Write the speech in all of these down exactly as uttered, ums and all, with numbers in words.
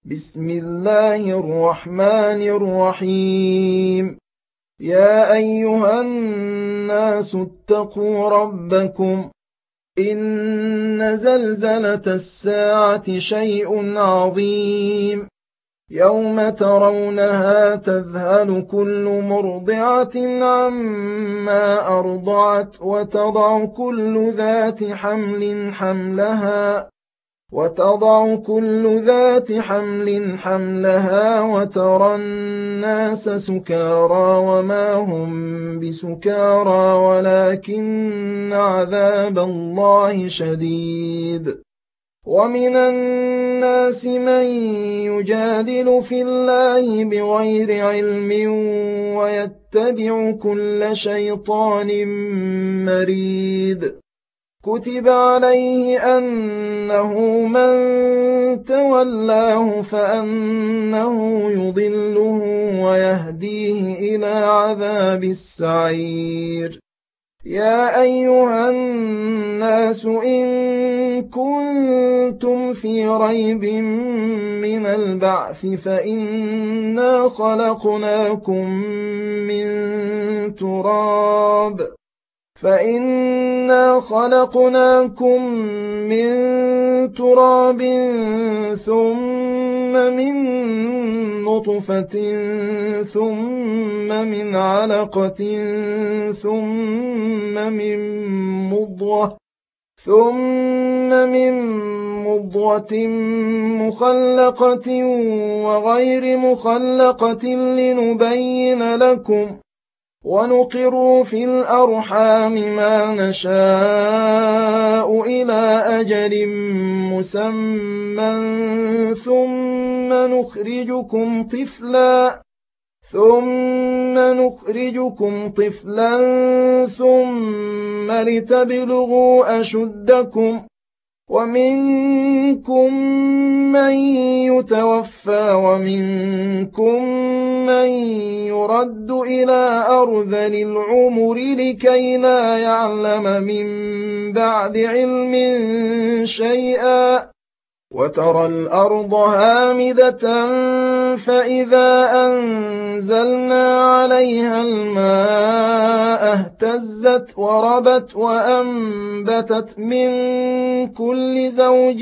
بسم الله الرحمن الرحيم. يا أيها الناس اتقوا ربكم، إن زلزلة الساعة شيء عظيم، يوم ترونها تذهل كل مرضعة عما أرضعت وتضع كل ذات حمل حملها وتضع كل ذات حمل حملها وترى الناس سكارى وما هم بسكارى ولكن عذاب الله شديد. ومن الناس من يجادل في الله بغير علم ويتبع كل شيطان مريد. كتب عليه أنه من تولاه فأنه يضله ويهديه إلى عذاب السعير. يا أيها الناس إن كنتم في ريب من البعث فإنا خلقناكم من تراب فإنا خلقناكم من تراب ثم من نطفة ثم من علقة ثم من مضغة ثم من مضغة مخلقة وغير مخلقة لنبين لكم، ونقر في الأرحام ما نشاء إلى أجل مسمى ثم نخرجكم طفلا ثم نخرجكم طفلا ثم لتبلغوا أشدكم، ومنكم من يتوفى ومنكم من يرد إلى أرذل العمر لكي لا يعلم من بعد علم شيئا. وترى الأرض هامدة فإذا أنزلنا عليها الماء اهتزت وربت وأنبتت من كل زوج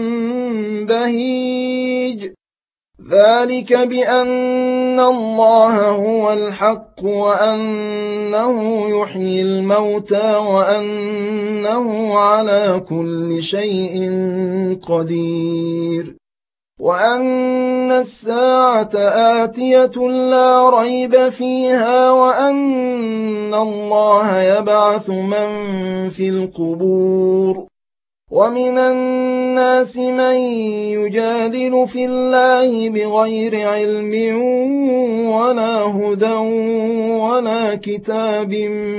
بهيج. ذلك بأن الله هو الحق وأنه يحيي الموتى وأنه على كل شيء قدير، وأن الساعة آتية لا ريب فيها، وأن الله يبعث من في القبور. ومن الناس من يجادل في الله بغير علم ولا هدى ولا كتاب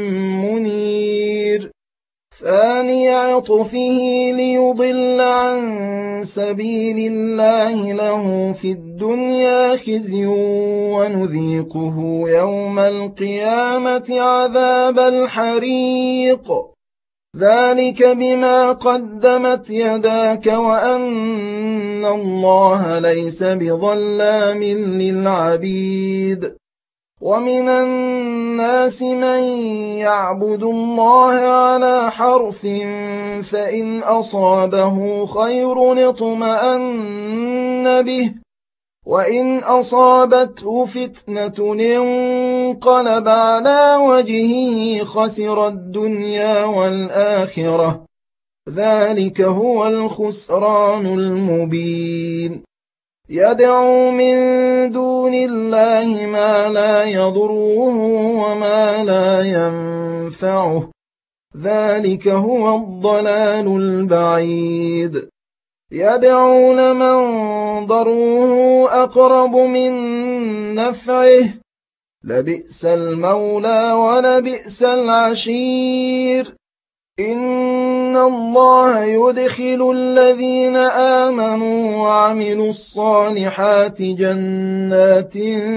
منير، ثاني عطفه ليضل عن سبيل الله له في الدنيا خزي ونذيقه يوم القيامة عذاب الحريق. ذلك بما قدمت يداك وأن الله ليس بظلام للعبيد. ومن الناس من يعبد الله على حرف فإن أصابه خير اطمأن به وإن أصابته فتنة انقلب على وجهه خسر الدنيا والآخرة، ذلك هو الخسران المبين. يدعو من دون الله ما لا يضره وما لا ينفعه، ذلك هو الضلال البعيد. يدعو لمن ضره أقرب من نفعه، لبئس المولى ولبئس العشير. إن الله يدخل الذين آمنوا وعملوا الصالحات جنات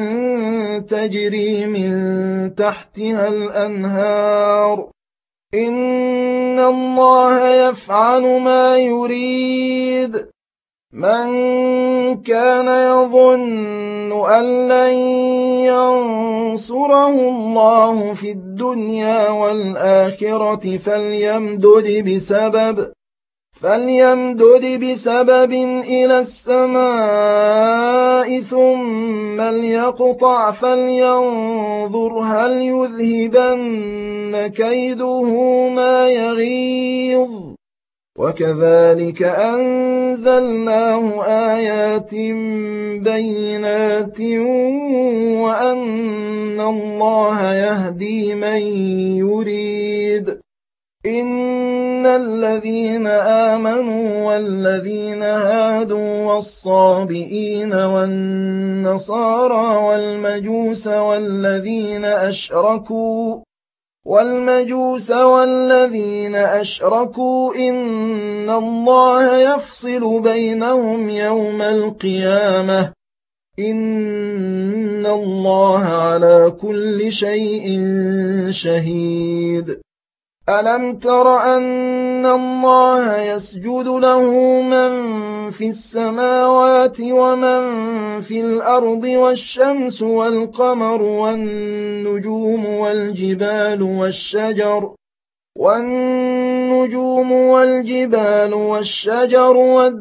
تجري من تحتها الأنهار، إن الله يفعل ما يريد. من كان يظن أن لن ينصره الله في الدنيا والآخرة فليمدد بسبب فليمدد بسبب إلى السماء ثم ليقطع فلينظر هل يذهبن كيده ما يغيظ وكذلك أنزلناه آيات بينات وأن الله يهدي من يريد إن الذين آمنوا والذين هادوا والصابئين والنصارى والمجوس والذين أشركوا والمجوس والذين أشركوا إن الله يفصل بينهم يوم القيامة إن الله على كل شيء شهيد ألم تر أن الله يسجد له من في السماوات ومن في الأرض والشمس والقمر والنجوم والجبال والشجر والنجوم والجبال والشجر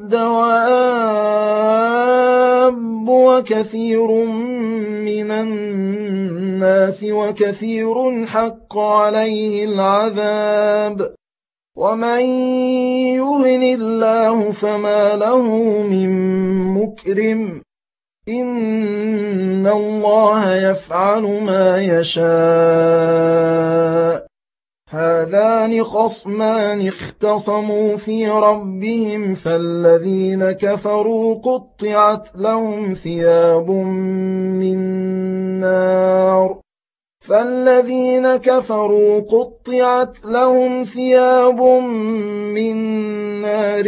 والدواب وكثير من الناس وكثير حق عليه العذاب ومن يهن الله فما له من مكرم إن الله يفعل ما يشاء هذان خصمان اختصموا في ربهم فالذين كفروا قطعت لهم ثياب من نار فالذين كفروا قطعت لهم ثياب من نار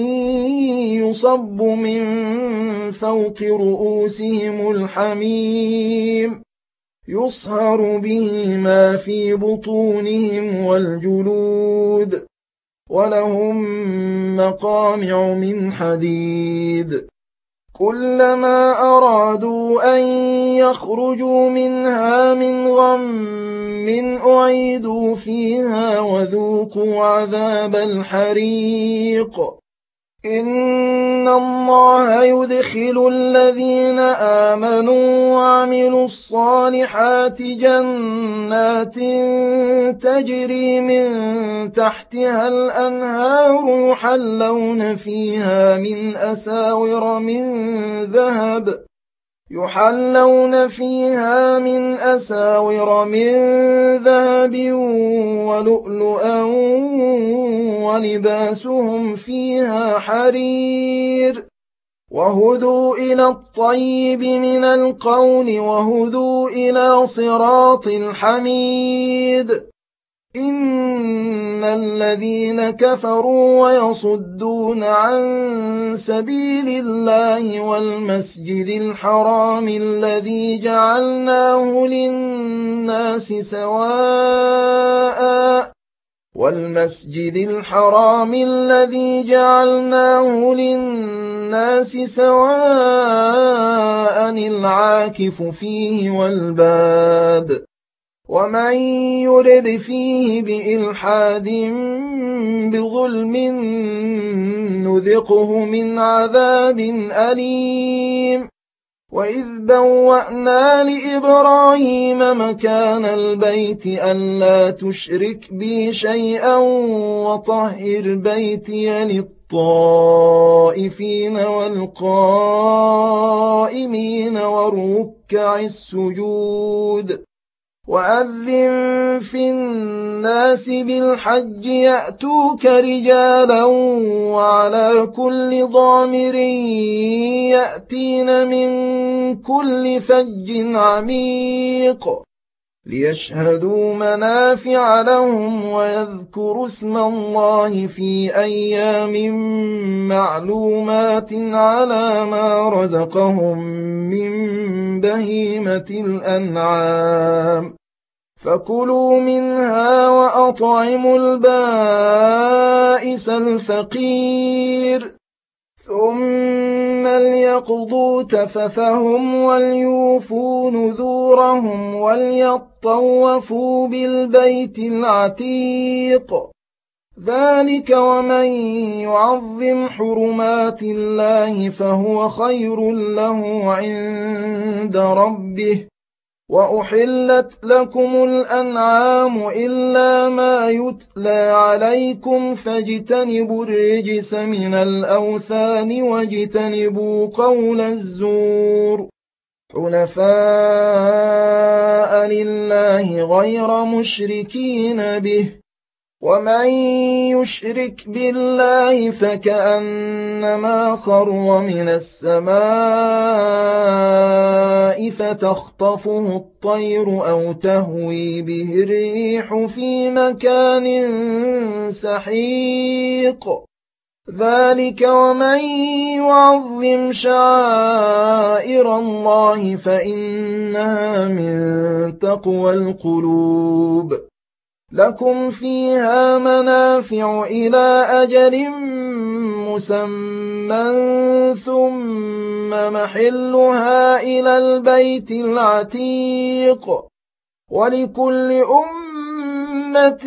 يصب من فوق رؤوسهم الحميم يصهر به ما في بطونهم والجلود ولهم مقامع من حديد كلما أرادوا أن يخرجوا منها من غم أعيدوا فيها وذوقوا عذاب الحريق إن الله يدخل الذين آمنوا وعملوا الصالحات جنات تجري من تحتها الأنهار يحلون فيها من أساور من ذهب يحلون فيها من أساور من ذهب ولؤلؤا ولباسهم فيها حرير وهدوا إلى الطيب من القول وهدوا إلى صراط الحميد إن الذين كفروا ويصدون عن سبيل الله والمسجد الحرام الذي جعلناه للناس سواء والمسجد الحرام الذي جعلناه للناس سواء العاكف فيه والباد ومن يرد فيه بإلحاد بظلم نذقه من عذاب أليم وإذ بوأنا لإبراهيم مكان البيت ألا تشرك بي شيئا وطهر بيتي للطائفين والقائمين والركع السجود وأذن في الناس بالحج يأتوك رجالا وعلى كل ضامر يأتين من كل فج عميق ليشهدوا منافع لهم ويذكروا اسم الله في أيام معلومات على ما رزقهم من بهيمة الأنعام فكلوا منها وأطعموا البائس الفقير ثم ليقضوا تفثهم وليوفوا نذورهم وليطوفوا بالبيت العتيق ذلك ومن يعظم حرمات الله فهو خير له عند ربه وأحلت لكم الأنعام إلا ما يتلى عليكم فاجتنبوا الرجس من الأوثان واجتنبوا قول الزور حنفاء لله غير مشركين به ومن يشرك بالله فكأنما خر من السماء فتخطفه الطير أو تهوي به الريح في مكان سحيق ذلك ومن يعظم شعائر الله فإنها من تقوى القلوب لكم فيها منافع إلى أجل مسمى ثم محلها إلى البيت العتيق ولكل أمة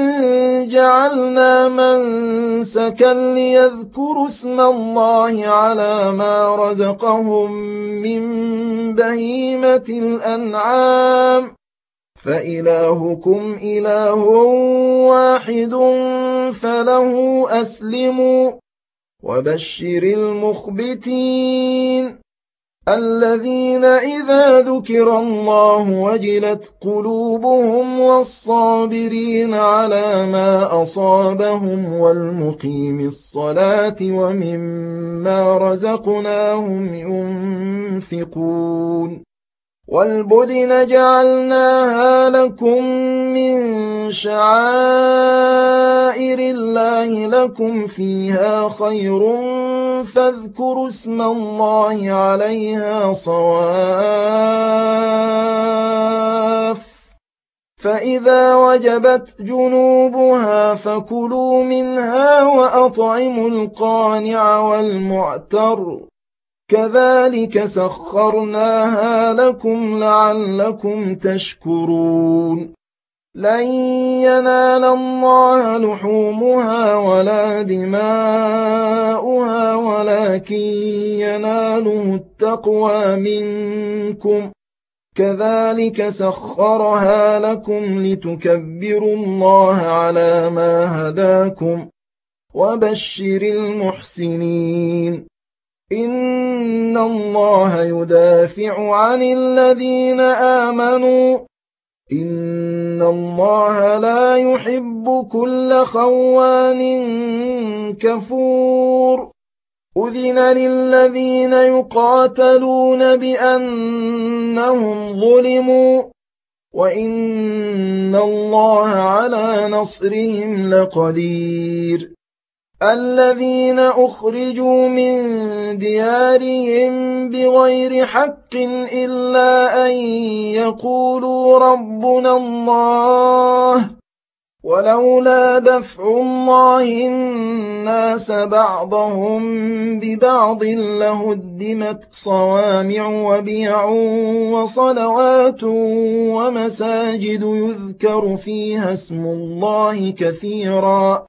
جعلنا منسكا ليذكروا اسم الله على ما رزقهم من بهيمة الأنعام فإلهكم إله واحد فله أسلموا وبشر المخبتين الذين إذا ذكر الله وجلت قلوبهم والصابرين على ما أصابهم والمقيم الصلاة ومما رزقناهم ينفقون والبدن جعلناها لكم من شعائر الله لكم فيها خير فاذكروا اسم الله عليها صواف فإذا وجبت جنوبها فكلوا منها وأطعموا القانع والمعتر كذلك سخرناها لكم لعلكم تشكرون لن ينال الله لحومها ولا دماؤها ولكن يناله التقوى منكم كذلك سخرها لكم لتكبروا الله على ما هداكم وبشر المحسنين إن الله يدافع عن الذين آمنوا إن الله لا يحب كل خوان كفور أذن للذين يقاتلون بأنهم ظلموا وإن الله على نصرهم لقدير الذين أخرجوا من ديارهم بغير حق إلا أن يقولوا ربنا الله ولولا دفع الله الناس بعضهم ببعض لهدمت صوامع وبيع وصلوات ومساجد يذكر فيها اسم الله كثيرا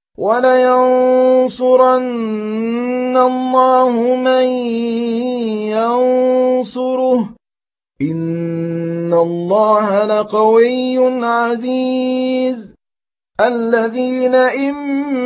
ولينصرن الله من ينصره إن الله لقوي عزيز الذين إن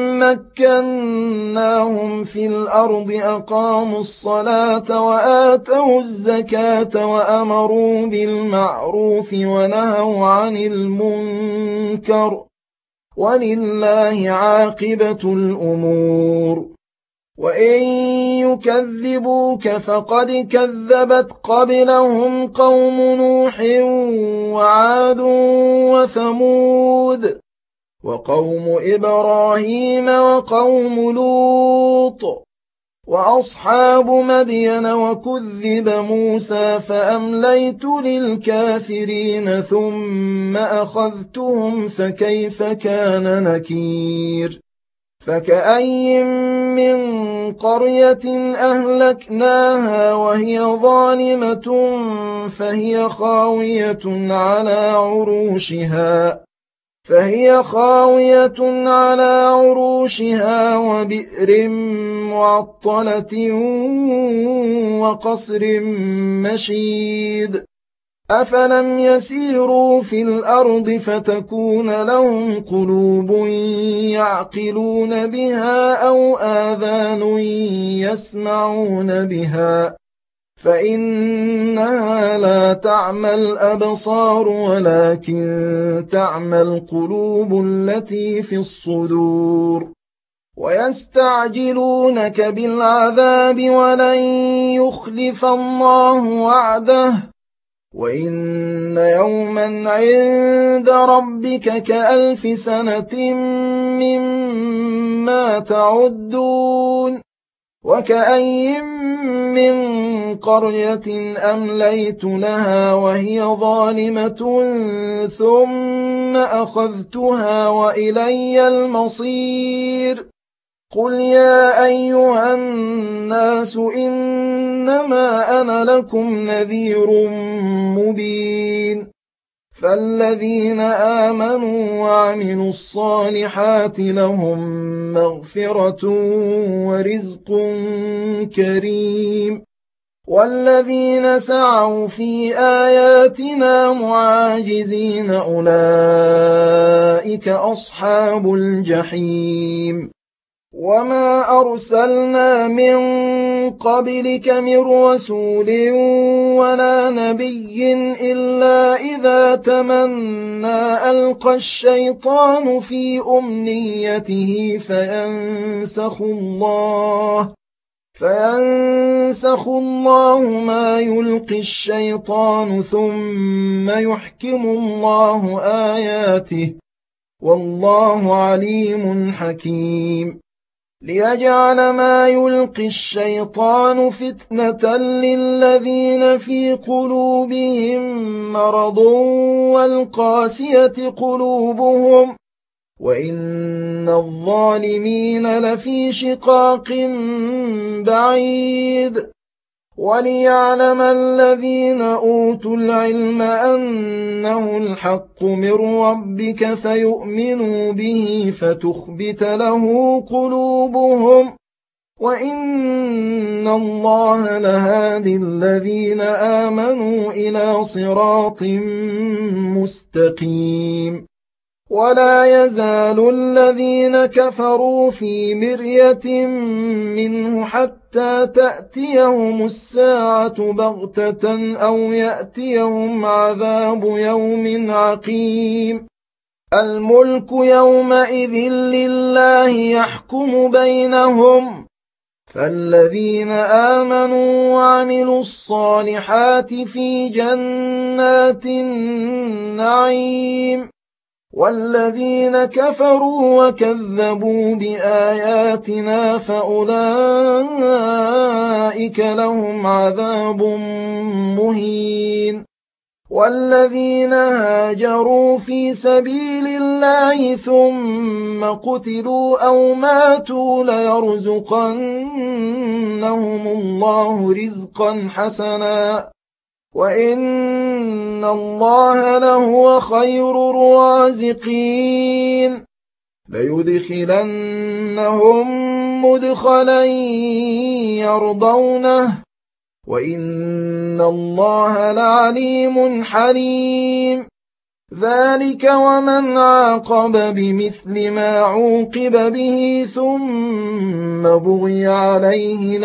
مكناهم في الأرض أقاموا الصلاة وآتوا الزكاة وأمروا بالمعروف ونهوا عن المنكر ولله عاقبة الأمور وإن يكذبوك فقد كذبت قبلهم قوم نوح وعاد وثمود وقوم إبراهيم وقوم لوط وأصحاب مدين وكذب موسى فأمليت للكافرين ثم أخذتهم فكيف كان نكير فكأي من قرية أهلكناها وهي ظالمة فهي خاوية على عروشها فهي خاوية على عروشها وبئر معطلة وقصر مشيد أفلم يسيروا في الأرض فتكون لهم قلوب يعقلون بها أو آذان يسمعون بها فإنها لا تعمى الأبصار ولكن تعمى القلوب التي في الصدور ويستعجلونك بالعذاب ولن يخلف الله وعده وإن يوما عند ربك كألف سنة مما تعدون وكأي من قرية أمليت لها وهي ظالمة ثم أخذتها وإلي المصير قل يا أيها الناس إنما أنا لكم نذير مبين فالذين آمنوا وعملوا الصالحات لهم مغفرة ورزق كريم والذين سعوا في آياتنا معاجزين أولئك أصحاب الجحيم وما أرسلنا من قبلك من رسول ولا نبي إلا إذا تمنى ألقى الشيطان في أمنيته فينسخ الله فينسخ الله ما يلقي الشيطان ثم يحكم الله آياته والله عليم حكيم ليجعل ما يلقي الشيطان فتنة للذين في قلوبهم مرض والقاسية قلوبهم وإن الظالمين لفي شقاق بعيد وليعلم الذين أوتوا العلم أنه الحق من ربك فيؤمنوا به فتخبت له قلوبهم وإن الله لهادي الذين آمنوا إلى صراط مستقيم ولا يزال الذين كفروا في مرية منه حتى تأتيهم الساعة بغتة أو يأتيهم عذاب يوم عقيم الملك يومئذ لله يحكم بينهم فالذين آمنوا وعملوا الصالحات في جنات النعيم والذين كفروا وكذبوا بآياتنا فأولئك لهم عذاب مهين والذين هاجروا في سبيل الله ثم قتلوا أو ماتوا ليرزقنهم الله رزقا حسنا وإن الله لهو خير الرازقين ليدخلنهم مدخلا يرضونه وإن الله لعليم حليم ذلك ومن عاقب بمثل ما عوقب به ثم بغي عليه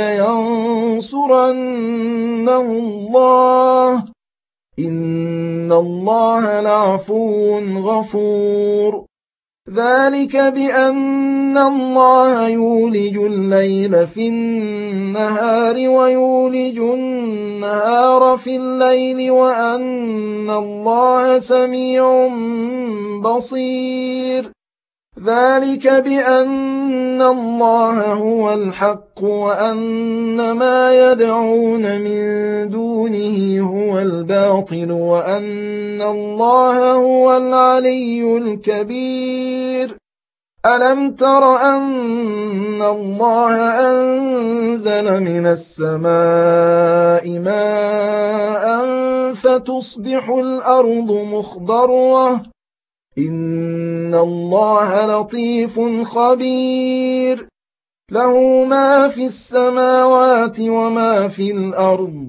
لينصرنه الله إن الله لعفو غفور ذلك بأن الله يولج الليل في النهار ويولج النهار في الليل وأن الله سميع بصير ذلك بأن الله هو الحق وأن ما يدعون من دونه هو الباطل وأن الله هو العلي الكبير ألم تر أن الله أنزل من السماء ماء فتصبح الأرض مخضرة إن الله لطيف خبير له ما في السماوات وما في الأرض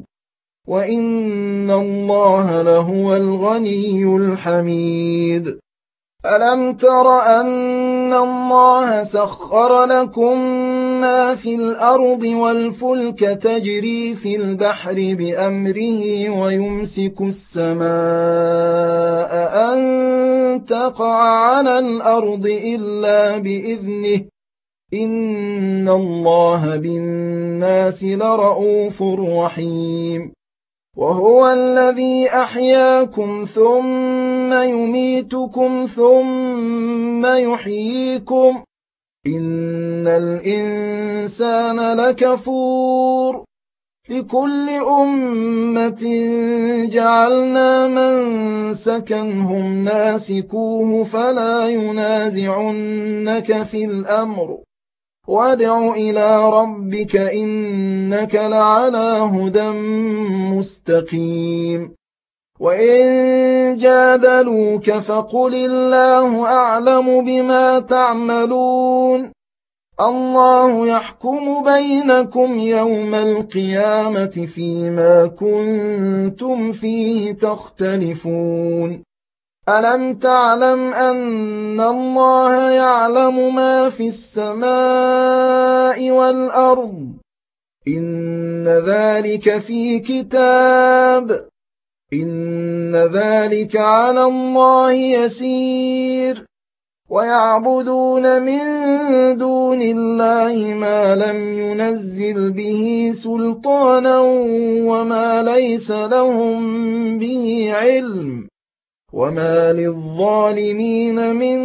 وإن الله لهو الغني الحميد ألم تر أن الله سخر لكم ما في الأرض والفلك تجري في البحر بأمره ويمسك السماء أن تقع على الأرض إلا بإذنه إن الله بالناس لرءوف رحيم وهو الذي أحياكم ثم يميتكم ثم يحييكم إن الإنسان لكفور لكل أمة جعلنا منسكا هم ناسكوه فلا ينازعنك في الأمر وادع إلى ربك إنك لعلى هدى مستقيم وإن جادلوك فقل الله أعلم بما تعملون الله يحكم بينكم يوم القيامة فيما كنتم فيه تختلفون ألم تعلم أن الله يعلم ما في السماء والأرض إن ذلك في كتاب إن ذلك على الله يسير ويعبدون من دون الله ما لم ينزل به سلطانا وما ليس لهم به علم وما للظالمين من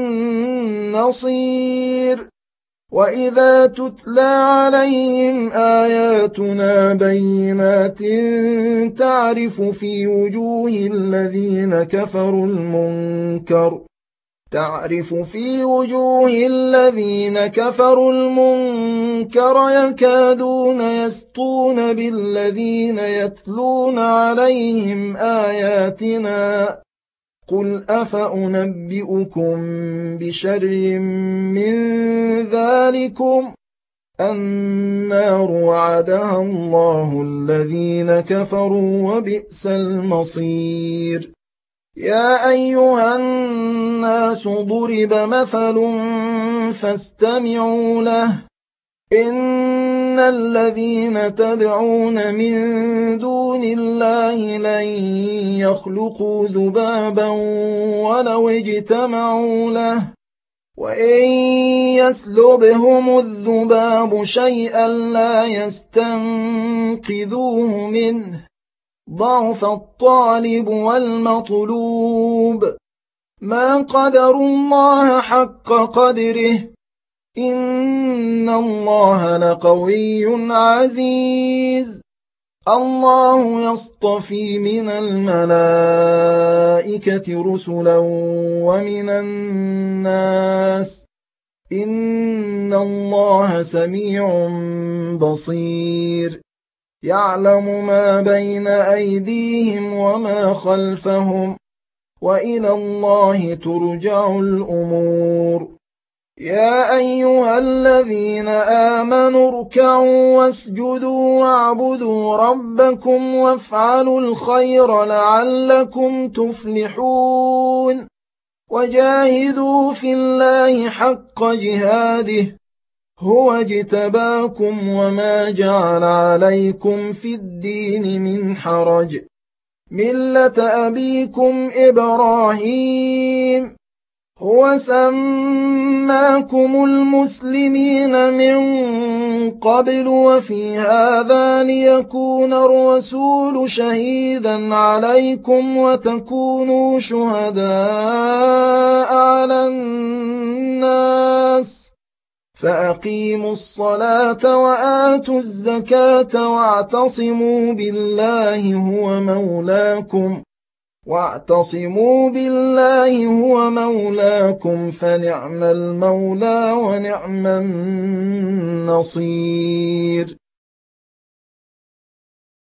نصير وإذا تتلى عليهم آياتنا بينات تعرف في وجوه الذين كفروا المنكر تعرف في وجوه الذين كفروا المنكر يكادون يسطون بالذين يتلون عليهم آياتنا قل أفأنبئكم بشر من ذلكم النار وعدها الله الذين كفروا وبئس المصير يا أيها الناس ضرب مثل فاستمعوا له إن الذين تدعون من دون الله لن يخلقوا ذبابا ولو اجتمعوا له وإن يسلبهم الذباب شيئا لا يستنقذوه منه ضعف الطالب والمطلوب ما قدروا الله حق قدره إن الله لقوي عزيز الله يصطفي من الملائكة رسلا ومن الناس إن الله سميع بصير يعلم ما بين أيديهم وما خلفهم وإلى الله ترجع الأمور يا أيها الذين آمنوا اركعوا واسجدوا واعبدوا ربكم وافعلوا الخير لعلكم تفلحون وجاهدوا في الله حق جهاده هو اجتباكم وما جعل عليكم في الدين من حرج ملة أبيكم إبراهيم هو سماكم المسلمين من قبل وفي هذا ليكون الرسول شهيدا عليكم وتكونوا شهداء على الناس فأقيموا الصلاة وآتوا الزكاة واعتصموا بالله هو مولاكم واعتصموا بالله هو مولاكم فنعم المولى ونعم النصير.